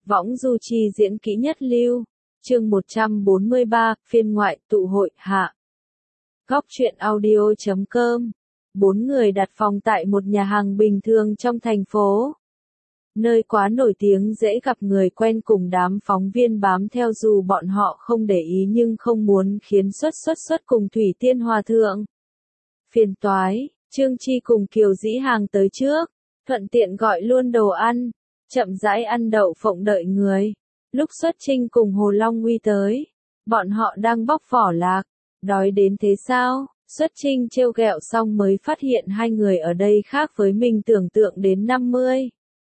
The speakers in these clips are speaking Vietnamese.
Võng du chi diễn kỹ nhất lưu. Chương 143, phiên ngoại, tụ hội, hạ. Góc truyện audio.com. 4 người đặt phòng tại một nhà hàng bình thường trong thành phố. Nơi quá nổi tiếng dễ gặp người quen cùng đám phóng viên bám theo dù bọn họ không để ý nhưng không muốn khiến xuất cùng Thủy Tiên Hòa Thượng. Phiền toái, Trương Chi cùng Kiều Dĩ Hàng tới trước, thuận tiện gọi luôn đồ ăn, chậm rãi ăn đậu phộng đợi người. Lúc Xuất Trinh cùng Hồ Long Uy tới, bọn họ đang bóc vỏ lạc, đói đến thế sao? Xuất Trinh trêu ghẹo xong mới phát hiện hai người ở đây khác với mình tưởng tượng đến 50.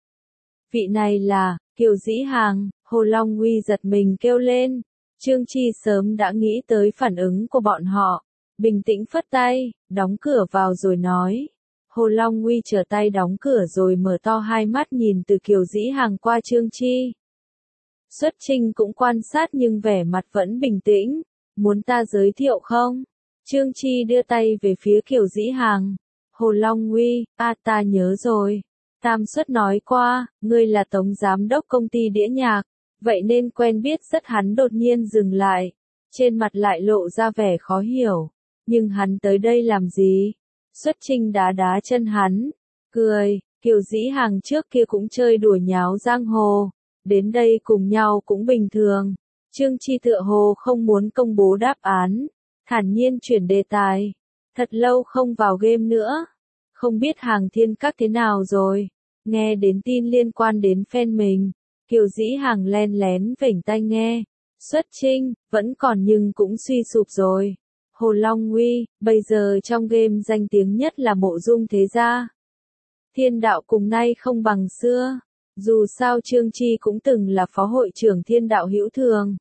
Vị này là Kiều Dĩ Hàng. Hồ Long Uy giật mình kêu lên. Trương Chi sớm đã nghĩ tới phản ứng của bọn họ, bình tĩnh phất tay, đóng cửa vào rồi nói. Hồ Long Uy trở tay đóng cửa rồi mở to hai mắt nhìn từ Kiều Dĩ Hàng qua Trương Chi. Xuất Trinh cũng quan sát nhưng vẻ mặt vẫn bình tĩnh. Muốn ta giới thiệu không? Trương Chi đưa tay về phía Kiều Dĩ Hàng. Hồ Long Uy, ta nhớ rồi. Tam Xuất nói qua, ngươi là tổng giám đốc công ty đĩa nhạc, vậy nên quen biết rất. Hắn đột nhiên dừng lại, trên mặt lại lộ ra vẻ khó hiểu. Nhưng hắn tới đây làm gì? Xuất Trinh đá chân hắn, cười. Kiều Dĩ Hàng trước kia cũng chơi đùa nháo giang hồ, đến đây cùng nhau cũng bình thường. Trương Chi tựa hồ không muốn công bố đáp án, thản nhiên chuyển đề tài. Thật lâu không vào game nữa, không biết Hàng Thiên Các thế nào rồi. Nghe đến tin liên quan đến fan mình, Kiều Dĩ Hàng len lén vểnh tai nghe. Xuất Trinh, vẫn còn nhưng cũng suy sụp rồi. Hồ Long Uy, bây giờ trong game danh tiếng nhất là Mộ Dung Thế Gia. Thiên đạo cùng nay không bằng xưa. Dù sao Trương Chi cũng từng là phó hội trưởng Thiên đạo hữu thường.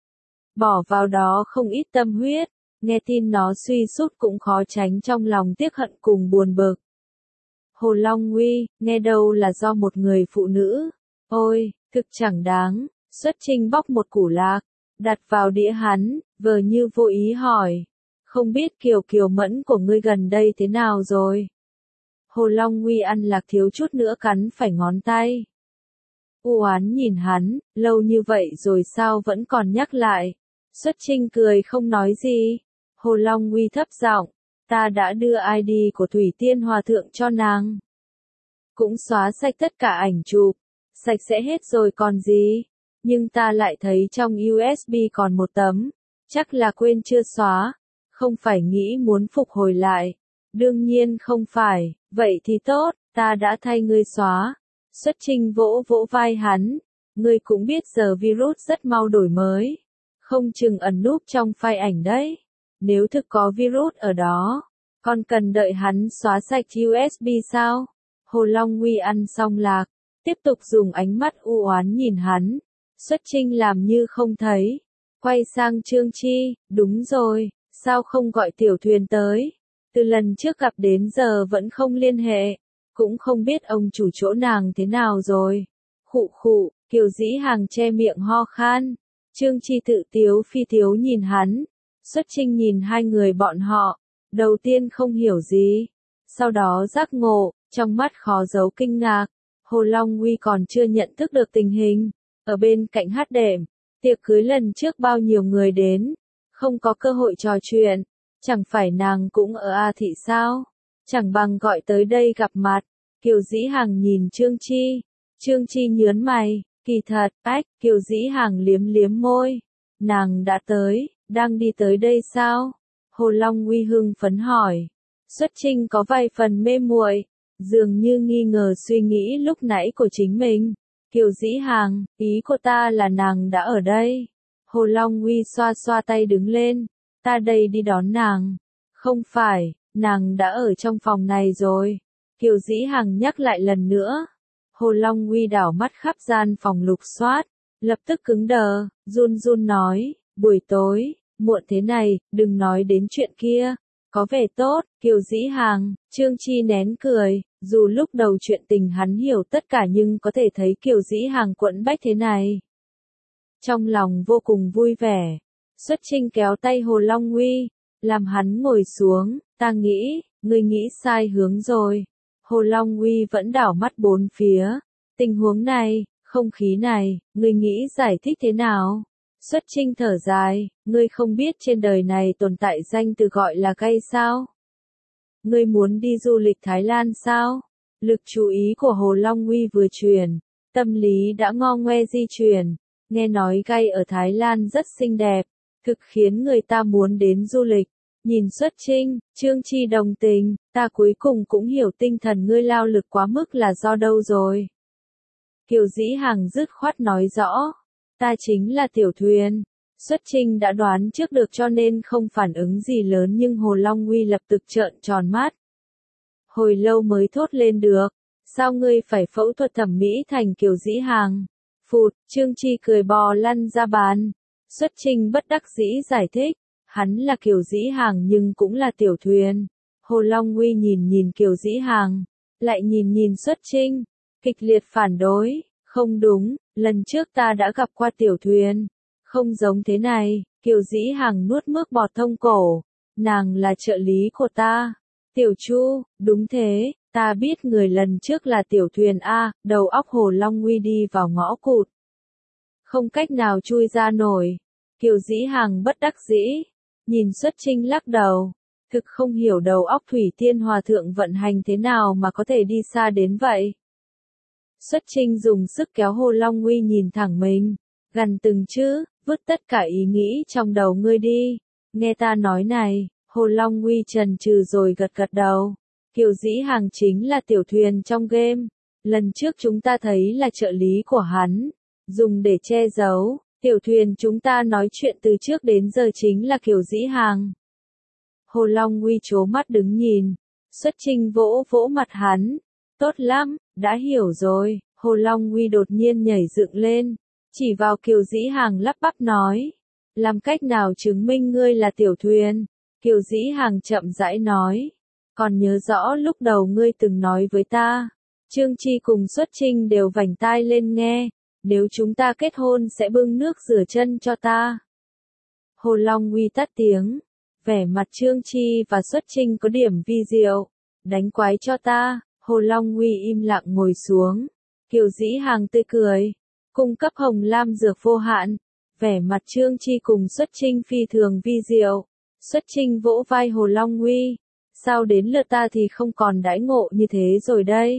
Bỏ vào đó không ít tâm huyết, nghe tin nó suy sút cũng khó tránh trong lòng tiếc hận cùng buồn bực. Hồ Long Uy, nghe đâu là do một người phụ nữ. Ôi, thực chẳng đáng. Xuất Trinh bóc một củ lạc, đặt vào đĩa hắn, vờ như vô ý hỏi. Không biết Kiều Mẫn của ngươi gần đây thế nào rồi? Hồ Long Uy ăn lạc thiếu chút nữa cắn phải ngón tay. U oán nhìn hắn, lâu như vậy rồi sao vẫn còn nhắc lại. Xuất Trinh cười không nói gì. Hồ Long Uy thấp giọng, ta đã đưa ID của Thủy Tiên Hòa Thượng cho nàng. Cũng xóa sạch tất cả ảnh chụp, sạch sẽ hết rồi còn gì. Nhưng ta lại thấy trong USB còn một tấm, chắc là quên chưa xóa. Không phải nghĩ muốn phục hồi lại. Đương nhiên không phải, vậy thì tốt, ta đã thay ngươi xóa. Xuất Trinh vỗ vai hắn. Ngươi cũng biết giờ virus rất mau đổi mới. Không chừng ẩn núp trong file ảnh đấy. Nếu thực có virus ở đó, còn cần đợi hắn xóa sạch USB sao? Hồ Long Uy ăn xong lạc, tiếp tục dùng ánh mắt u oán nhìn hắn. Xuất Trinh làm như không thấy. Quay sang Trương Chi, đúng rồi, sao không gọi tiểu thuyền tới? Từ lần trước gặp đến giờ vẫn không liên hệ, cũng không biết ông chủ chỗ nàng thế nào rồi. Khụ, Kiều Dĩ Hàng che miệng ho khan. Trương Chi tự tiếu phi tiếu nhìn hắn. Xuất Trinh nhìn hai người bọn họ, đầu tiên không hiểu gì, sau đó giác ngộ, trong mắt khó giấu kinh ngạc. Hồ Long Uy còn chưa nhận thức được tình hình, ở bên cạnh hát đệm, tiệc cưới lần trước bao nhiêu người đến, không có cơ hội trò chuyện, chẳng phải nàng cũng ở A Thị sao, chẳng bằng gọi tới đây gặp mặt. Kiều Dĩ Hàng nhìn Trương Chi nhớn mày, kỳ thật, Kiều Dĩ Hàng liếm môi, nàng đã tới. Đang đi tới đây sao? Hồ Long Uy hưng phấn hỏi. Xuất Trinh có vài phần mê muội, dường như nghi ngờ suy nghĩ lúc nãy của chính mình. Kiều Dĩ Hàng, ý của ta là nàng đã ở đây. Hồ Long Uy xoa tay đứng lên. Ta đây đi đón nàng. Không phải, nàng đã ở trong phòng này rồi. Kiều Dĩ Hàng nhắc lại lần nữa. Hồ Long Uy đảo mắt khắp gian phòng lục soát, lập tức cứng đờ, run nói. Buổi tối, muộn thế này, đừng nói đến chuyện kia. Có vẻ tốt, Kiều Dĩ Hàng. Trương Chi nén cười, dù lúc đầu chuyện tình hắn hiểu tất cả nhưng có thể thấy Kiều Dĩ Hàng quẫn bách thế này. Trong lòng vô cùng vui vẻ. Xuất Trinh kéo tay Hồ Long Uy, làm hắn ngồi xuống. Ta nghĩ, ngươi nghĩ sai hướng rồi. Hồ Long Uy vẫn đảo mắt bốn phía. Tình huống này, không khí này, ngươi nghĩ giải thích thế nào? Xuất Trinh thở dài, ngươi không biết trên đời này tồn tại danh từ gọi là gay sao? Ngươi muốn đi du lịch Thái Lan sao? Lực chú ý của Hồ Long Uy vừa chuyển, tâm lý đã ngo ngoe di chuyển, nghe nói gay ở Thái Lan rất xinh đẹp, thực khiến người ta muốn đến du lịch. Nhìn Xuất Trinh, Trương Chi đồng tình, ta cuối cùng cũng hiểu tinh thần ngươi lao lực quá mức là do đâu rồi. Kiều Dĩ Hằng dứt khoát nói rõ, ta chính là tiểu thuyền. Xuất Trinh đã đoán trước được cho nên không phản ứng gì lớn nhưng Hồ Long Uy lập tức trợn tròn mắt. Hồi lâu mới thốt lên được, sao ngươi phải phẫu thuật thẩm mỹ thành Kiều Dĩ Hằng? Phụt, Trương Chi cười bò lăn ra bàn. Xuất Trinh bất đắc dĩ giải thích, hắn là Kiều Dĩ Hằng nhưng cũng là tiểu thuyền. Hồ Long Uy nhìn nhìn Kiều Dĩ Hằng, lại nhìn nhìn Xuất Trinh, kịch liệt phản đối, không đúng, lần trước ta đã gặp qua tiểu thuyền, không giống thế này. Kiều Dĩ Hằng nuốt nước bọt thông cổ, nàng là trợ lý của ta. Tiểu Chu, đúng thế, ta biết người lần trước là tiểu thuyền A, đầu óc Hồ Long Uy đi vào ngõ cụt. Không cách nào chui ra nổi. Kiều Dĩ Hằng bất đắc dĩ, nhìn Xuất Trinh lắc đầu, thực không hiểu đầu óc Thủy Tiên Hòa Thượng vận hành thế nào mà có thể đi xa đến vậy. Xuất Trinh dùng sức kéo Hồ Long Uy nhìn thẳng mình, gần từng chữ, vứt tất cả ý nghĩ trong đầu ngươi đi, nghe ta nói này. Hồ Long Uy chần chừ rồi gật gật đầu. Kiều Dĩ Hằng chính là tiểu thuyền trong game. Lần trước chúng ta thấy là trợ lý của hắn, dùng để che giấu. Tiểu thuyền chúng ta nói chuyện từ trước đến giờ chính là Kiều Dĩ Hằng. Hồ Long Uy trố mắt đứng nhìn. Xuất Trinh vỗ vỗ mặt hắn. Tốt lắm, đã hiểu rồi. Hồ Long Uy đột nhiên nhảy dựng lên, chỉ vào Kiều Dĩ Hằng lắp bắp nói. Làm cách nào chứng minh ngươi là tiểu thuyền? Kiều Dĩ Hằng chậm rãi nói, còn nhớ rõ lúc đầu ngươi từng nói với ta, Trương Chi cùng Xuất Trinh đều vành tai lên nghe, nếu chúng ta kết hôn sẽ bưng nước rửa chân cho ta. Hồ Long Uy tắt tiếng, vẻ mặt Trương Chi và Xuất Trinh có điểm vi diệu, đánh quái cho ta. Hồ Long Uy im lặng ngồi xuống, Kiều Dĩ Hằng tươi cười, cung cấp hồng lam dược vô hạn, vẻ mặt Trương Chi cùng Xuất Trinh phi thường vi diệu. Xuất Trinh vỗ vai Hồ Long Uy, sao đến lượt ta thì không còn đãi ngộ như thế rồi đây.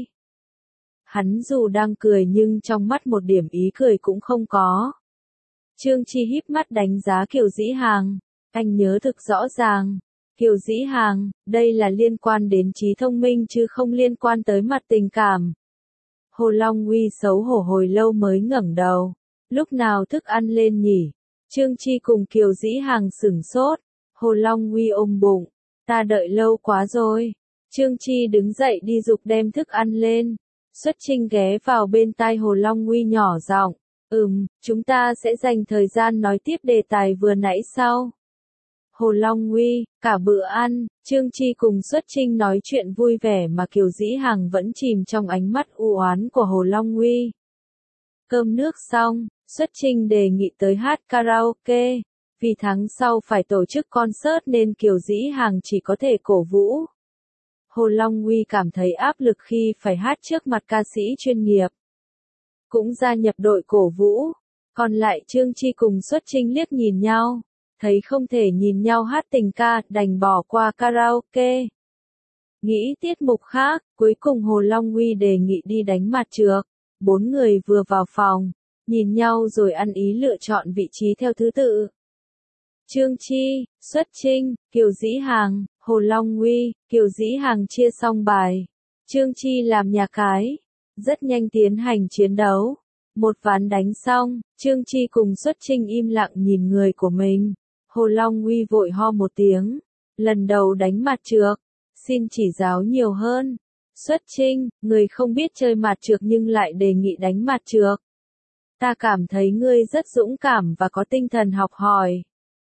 Hắn dù đang cười nhưng trong mắt một điểm ý cười cũng không có. Trương Chi híp mắt đánh giá Kiều Dĩ Hằng, anh nhớ thực rõ ràng. Kiều Dĩ Hằng, đây là liên quan đến trí thông minh chứ không liên quan tới mặt tình cảm. Hồ Long Uy xấu hổ hồi lâu mới ngẩng đầu. Lúc nào thức ăn lên nhỉ? Trương Chi cùng Kiều Dĩ Hằng sửng sốt. Hồ Long Uy ôm bụng, ta đợi lâu quá rồi. Trương Chi đứng dậy đi giục đem thức ăn lên. Xuất Trinh ghé vào bên tai Hồ Long Uy nhỏ giọng, chúng ta sẽ dành thời gian nói tiếp đề tài vừa nãy sau. Hồ Long Uy, cả bữa ăn, Trương Chi cùng Xuất Trinh nói chuyện vui vẻ mà Kiều Dĩ Hằng vẫn chìm trong ánh mắt u oán của Hồ Long Uy. Cơm nước xong, Xuất Trinh đề nghị tới hát karaoke. Vì tháng sau phải tổ chức concert nên Kiều Dĩ Hằng chỉ có thể cổ vũ. Hồ Long Uy cảm thấy áp lực khi phải hát trước mặt ca sĩ chuyên nghiệp. Cũng gia nhập đội cổ vũ. Còn lại Trương Chi cùng Xuất Trinh liếc nhìn nhau. Thấy không thể nhìn nhau hát tình ca, đành bỏ qua karaoke. Nghĩ tiết mục khác, cuối cùng Hồ Long Uy đề nghị đi đánh mặt trược. 4 người vừa vào phòng, nhìn nhau rồi ăn ý lựa chọn vị trí theo thứ tự. Trương Chi, Xuất Trinh, Kiều Dĩ Hằng, Hồ Long Uy, Kiều Dĩ Hằng chia xong bài. Trương Chi làm nhà cái, rất nhanh tiến hành chiến đấu. Một ván đánh xong, Trương Chi cùng Xuất Trinh im lặng nhìn người của mình. Hồ Long Uy vội ho một tiếng. Lần đầu đánh mặt trược, xin chỉ giáo nhiều hơn. Xuất Trinh, người không biết chơi mặt trược nhưng lại đề nghị đánh mặt trược. Ta cảm thấy ngươi rất dũng cảm và có tinh thần học hỏi.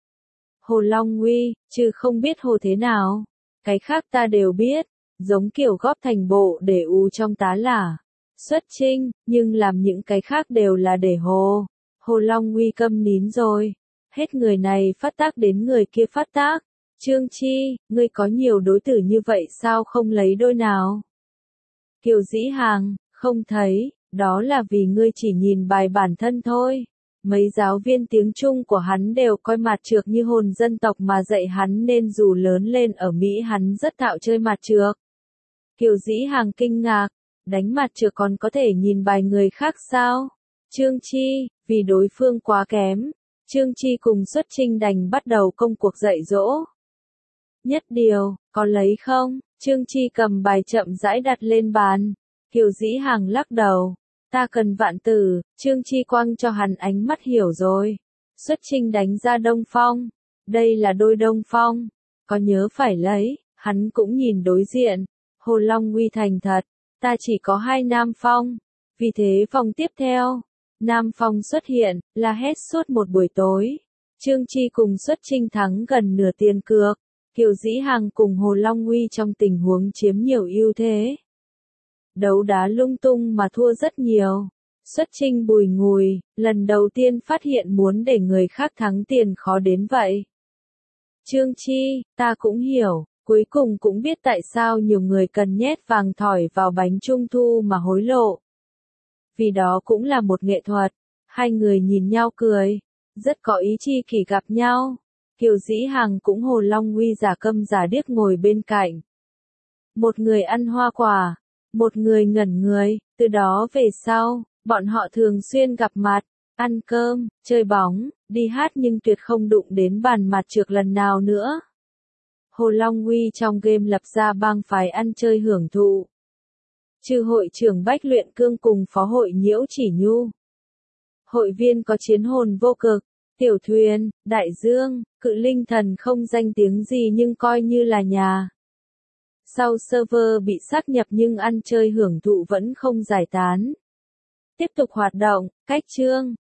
Hồ Long Uy, chứ không biết hồ thế nào. Cái khác ta đều biết, giống kiểu góp thành bộ để u trong tá là. Xuất Trinh, nhưng làm những cái khác đều là để hồ. Hồ Long Uy câm nín rồi. Hết người này phát tác đến người kia phát tác. Trương Chi, ngươi có nhiều đối tử như vậy sao không lấy đôi nào? Kiều Dĩ Hằng, không thấy, Đó là vì ngươi chỉ nhìn bài bản thân thôi. Mấy giáo viên tiếng Trung của hắn đều coi mặt trược như hồn dân tộc mà dạy hắn nên dù lớn lên ở Mỹ hắn rất thạo chơi mặt trược. Kiều Dĩ Hàng kinh ngạc, đánh mặt trược còn có thể nhìn bài người khác sao? Trương Chi, vì đối phương quá kém, Trương Chi cùng Xuất Trinh đành bắt đầu công cuộc dạy dỗ. Nhất điều, có lấy không? Trương Chi cầm bài chậm rãi đặt lên bàn. Kiều Dĩ Hàng lắc đầu. Ta cần vạn tử, Trương Chi quăng cho hắn ánh mắt hiểu rồi. Xuất Trinh đánh ra Đông Phong. Đây là đôi Đông Phong. Có nhớ phải lấy, hắn cũng nhìn đối diện. Hồ Long Uy thành thật. Ta chỉ có 2 Nam Phong. Vì thế vòng tiếp theo, Nam Phong xuất hiện, la hét suốt một buổi tối. Trương Chi cùng Xuất Trinh thắng gần nửa tiền cược. Kiều Dĩ Hàng cùng Hồ Long Uy trong tình huống chiếm nhiều ưu thế. Đấu đá lung tung mà thua rất nhiều. Xuất Trinh bùi ngùi, lần đầu tiên phát hiện muốn để người khác thắng tiền khó đến vậy. Trương Chi, ta cũng hiểu, cuối cùng cũng biết tại sao nhiều người cần nhét vàng thỏi vào bánh trung thu mà hối lộ. Vì đó cũng là một nghệ thuật. Hai người nhìn nhau cười, rất có ý chi kỷ gặp nhau. Kiều Dĩ Hàng cũng Hồ Long Uy giả câm giả điếc ngồi bên cạnh. Một người ăn hoa quả, một người ngẩn người, từ đó về sau, bọn họ thường xuyên gặp mặt, ăn cơm, chơi bóng, đi hát nhưng tuyệt không đụng đến bàn mặt trược lần nào nữa. Hồ Long Uy trong game lập ra bang phái ăn chơi hưởng thụ. Trừ hội trưởng Bách Luyện Cương cùng phó hội Nhiễu Chỉ Nhu. Hội viên có Chiến Hồn Vô Cực, Tiểu Thuyền, Đại Dương, Cự Linh Thần không danh tiếng gì nhưng coi như là nhà. Sau server bị sáp nhập nhưng ăn chơi hưởng thụ vẫn không giải tán. Tiếp tục hoạt động, cách chương.